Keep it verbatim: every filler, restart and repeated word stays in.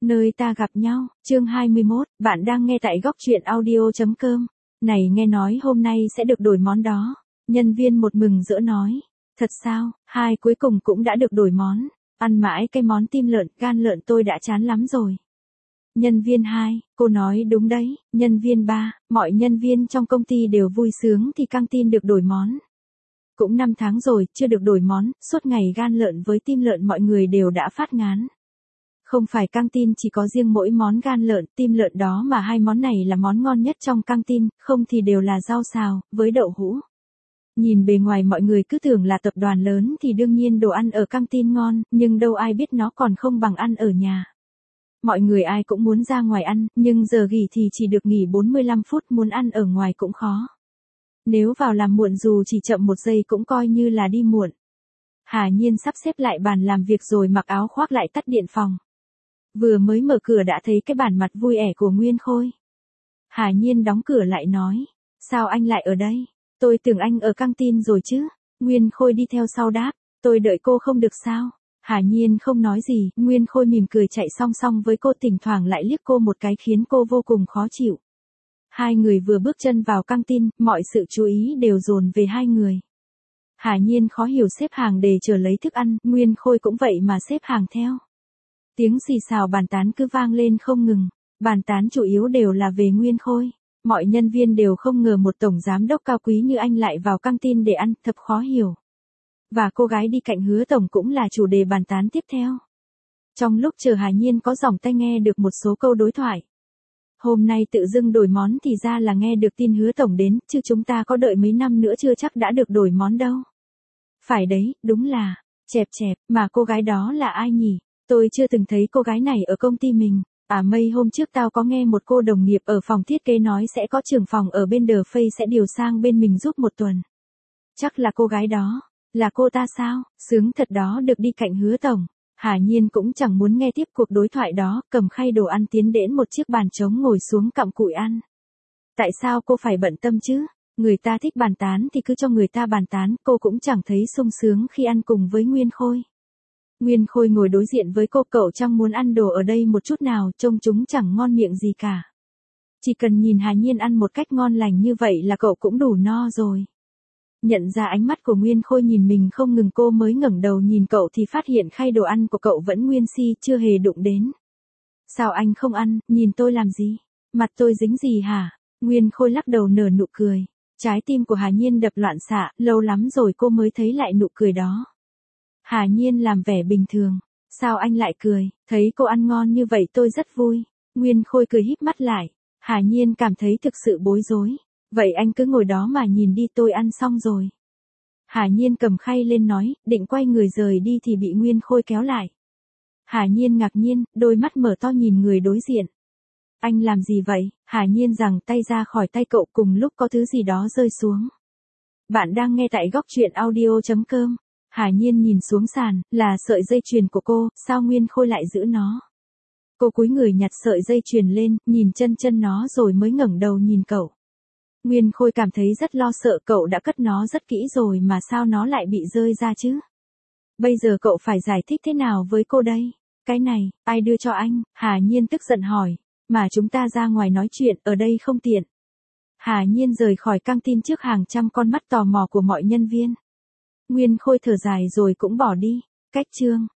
Nơi ta gặp nhau, chương hai mươi mốt, bạn đang nghe tại góc truyện audio.com. Này nghe nói hôm nay sẽ được đổi món đó. Nhân viên một mừng rỡ nói. Thật sao, hai cuối cùng cũng đã được đổi món. Ăn mãi cái món tim lợn, gan lợn tôi đã chán lắm rồi. Nhân viên hai, cô nói đúng đấy. Nhân viên ba, mọi nhân viên trong công ty đều vui sướng thì căng tin được đổi món. Cũng năm tháng rồi, chưa được đổi món, suốt ngày gan lợn với tim lợn mọi người đều đã phát ngán. Không phải căng tin chỉ có riêng mỗi món gan lợn, tim lợn đó mà hai món này là món ngon nhất trong căng tin, không thì đều là rau xào, với đậu hũ. Nhìn bề ngoài mọi người cứ tưởng là tập đoàn lớn thì đương nhiên đồ ăn ở căng tin ngon, nhưng đâu ai biết nó còn không bằng ăn ở nhà. Mọi người ai cũng muốn ra ngoài ăn, nhưng giờ nghỉ thì chỉ được nghỉ bốn mươi lăm phút, muốn ăn ở ngoài cũng khó. Nếu vào làm muộn dù chỉ chậm một giây cũng coi như là đi muộn. Hà Nhiên sắp xếp lại bàn làm việc rồi mặc áo khoác lại tắt điện phòng. Vừa mới mở cửa đã thấy cái bản mặt vui ẻ của Nguyên Khôi. Hà Nhiên đóng cửa lại nói. Sao anh lại ở đây? Tôi tưởng anh ở căng tin rồi chứ. Nguyên Khôi đi theo sau đáp. Tôi đợi cô không được sao? Hà Nhiên không nói gì. Nguyên Khôi mỉm cười chạy song song với cô, thỉnh thoảng lại liếc cô một cái khiến cô vô cùng khó chịu. Hai người vừa bước chân vào căng tin, mọi sự chú ý đều dồn về hai người. Hà Nhiên khó hiểu xếp hàng để chờ lấy thức ăn, Nguyên Khôi cũng vậy mà xếp hàng theo. Tiếng xì xào bàn tán cứ vang lên không ngừng, bàn tán chủ yếu đều là về Nguyên Khôi. Mọi nhân viên đều không ngờ một tổng giám đốc cao quý như anh lại vào căng tin để ăn, thật khó hiểu. Và cô gái đi cạnh Hứa tổng cũng là chủ đề bàn tán tiếp theo. Trong lúc chờ Hà Nhiên có dòng tai nghe được một số câu đối thoại. Hôm nay tự dưng đổi món thì ra là nghe được tin Hứa tổng đến, chứ chúng ta có đợi mấy năm nữa chưa chắc đã được đổi món đâu. Phải đấy, đúng là, chẹp chẹp, mà cô gái đó là ai nhỉ? Tôi chưa từng thấy cô gái này ở công ty mình. À mây hôm trước tao có nghe một cô đồng nghiệp ở phòng thiết kế nói sẽ có trưởng phòng ở bên The Face sẽ điều sang bên mình giúp một tuần. Chắc là cô gái đó. Là cô ta sao? Sướng thật đó, được đi cạnh Hứa tổng. Hà Nhiên cũng chẳng muốn nghe tiếp cuộc đối thoại đó, cầm khay đồ ăn tiến đến một chiếc bàn trống ngồi xuống cặm cụi ăn. Tại sao cô phải bận tâm chứ? Người ta thích bàn tán thì cứ cho người ta bàn tán, cô cũng chẳng thấy sung sướng khi ăn cùng với Nguyên Khôi. Nguyên Khôi ngồi đối diện với cô, cậu chẳng muốn ăn đồ ở đây một chút nào, trông chúng chẳng ngon miệng gì cả. Chỉ cần nhìn Hà Nhiên ăn một cách ngon lành như vậy là cậu cũng đủ no rồi. Nhận ra ánh mắt của Nguyên Khôi nhìn mình không ngừng, cô mới ngẩng đầu nhìn cậu thì phát hiện khay đồ ăn của cậu vẫn nguyên si, chưa hề đụng đến. Sao anh không ăn, nhìn tôi làm gì? Mặt tôi dính gì hả? Nguyên Khôi lắc đầu nở nụ cười. Trái tim của Hà Nhiên đập loạn xạ, lâu lắm rồi cô mới thấy lại nụ cười đó. Hà Nhiên làm vẻ bình thường. Sao anh lại cười? Thấy cô ăn ngon như vậy tôi rất vui. Nguyên Khôi cười híp mắt lại. Hà Nhiên cảm thấy thực sự bối rối. Vậy anh cứ ngồi đó mà nhìn đi, tôi ăn xong rồi. Hà Nhiên cầm khay lên nói, định quay người rời đi thì bị Nguyên Khôi kéo lại. Hà Nhiên ngạc nhiên, đôi mắt mở to nhìn người đối diện. Anh làm gì vậy? Hà Nhiên giằng tay ra khỏi tay cậu, cùng lúc có thứ gì đó rơi xuống. Bạn đang nghe tại góc truyện audio.com. Hà Nhiên nhìn xuống sàn, là sợi dây chuyền của cô, sao Nguyên Khôi lại giữ nó? Cô cúi người nhặt sợi dây chuyền lên, nhìn chân chân nó rồi mới ngẩng đầu nhìn cậu. Nguyên Khôi cảm thấy rất lo sợ, cậu đã cất nó rất kỹ rồi mà sao nó lại bị rơi ra chứ? Bây giờ cậu phải giải thích thế nào với cô đây? Cái này, ai đưa cho anh? Hà Nhiên tức giận hỏi. Mà chúng ta ra ngoài nói chuyện, ở đây không tiện. Hà Nhiên rời khỏi căng tin trước hàng trăm con mắt tò mò của mọi nhân viên. Nguyên Khôi thở dài rồi cũng bỏ đi. Cách chương.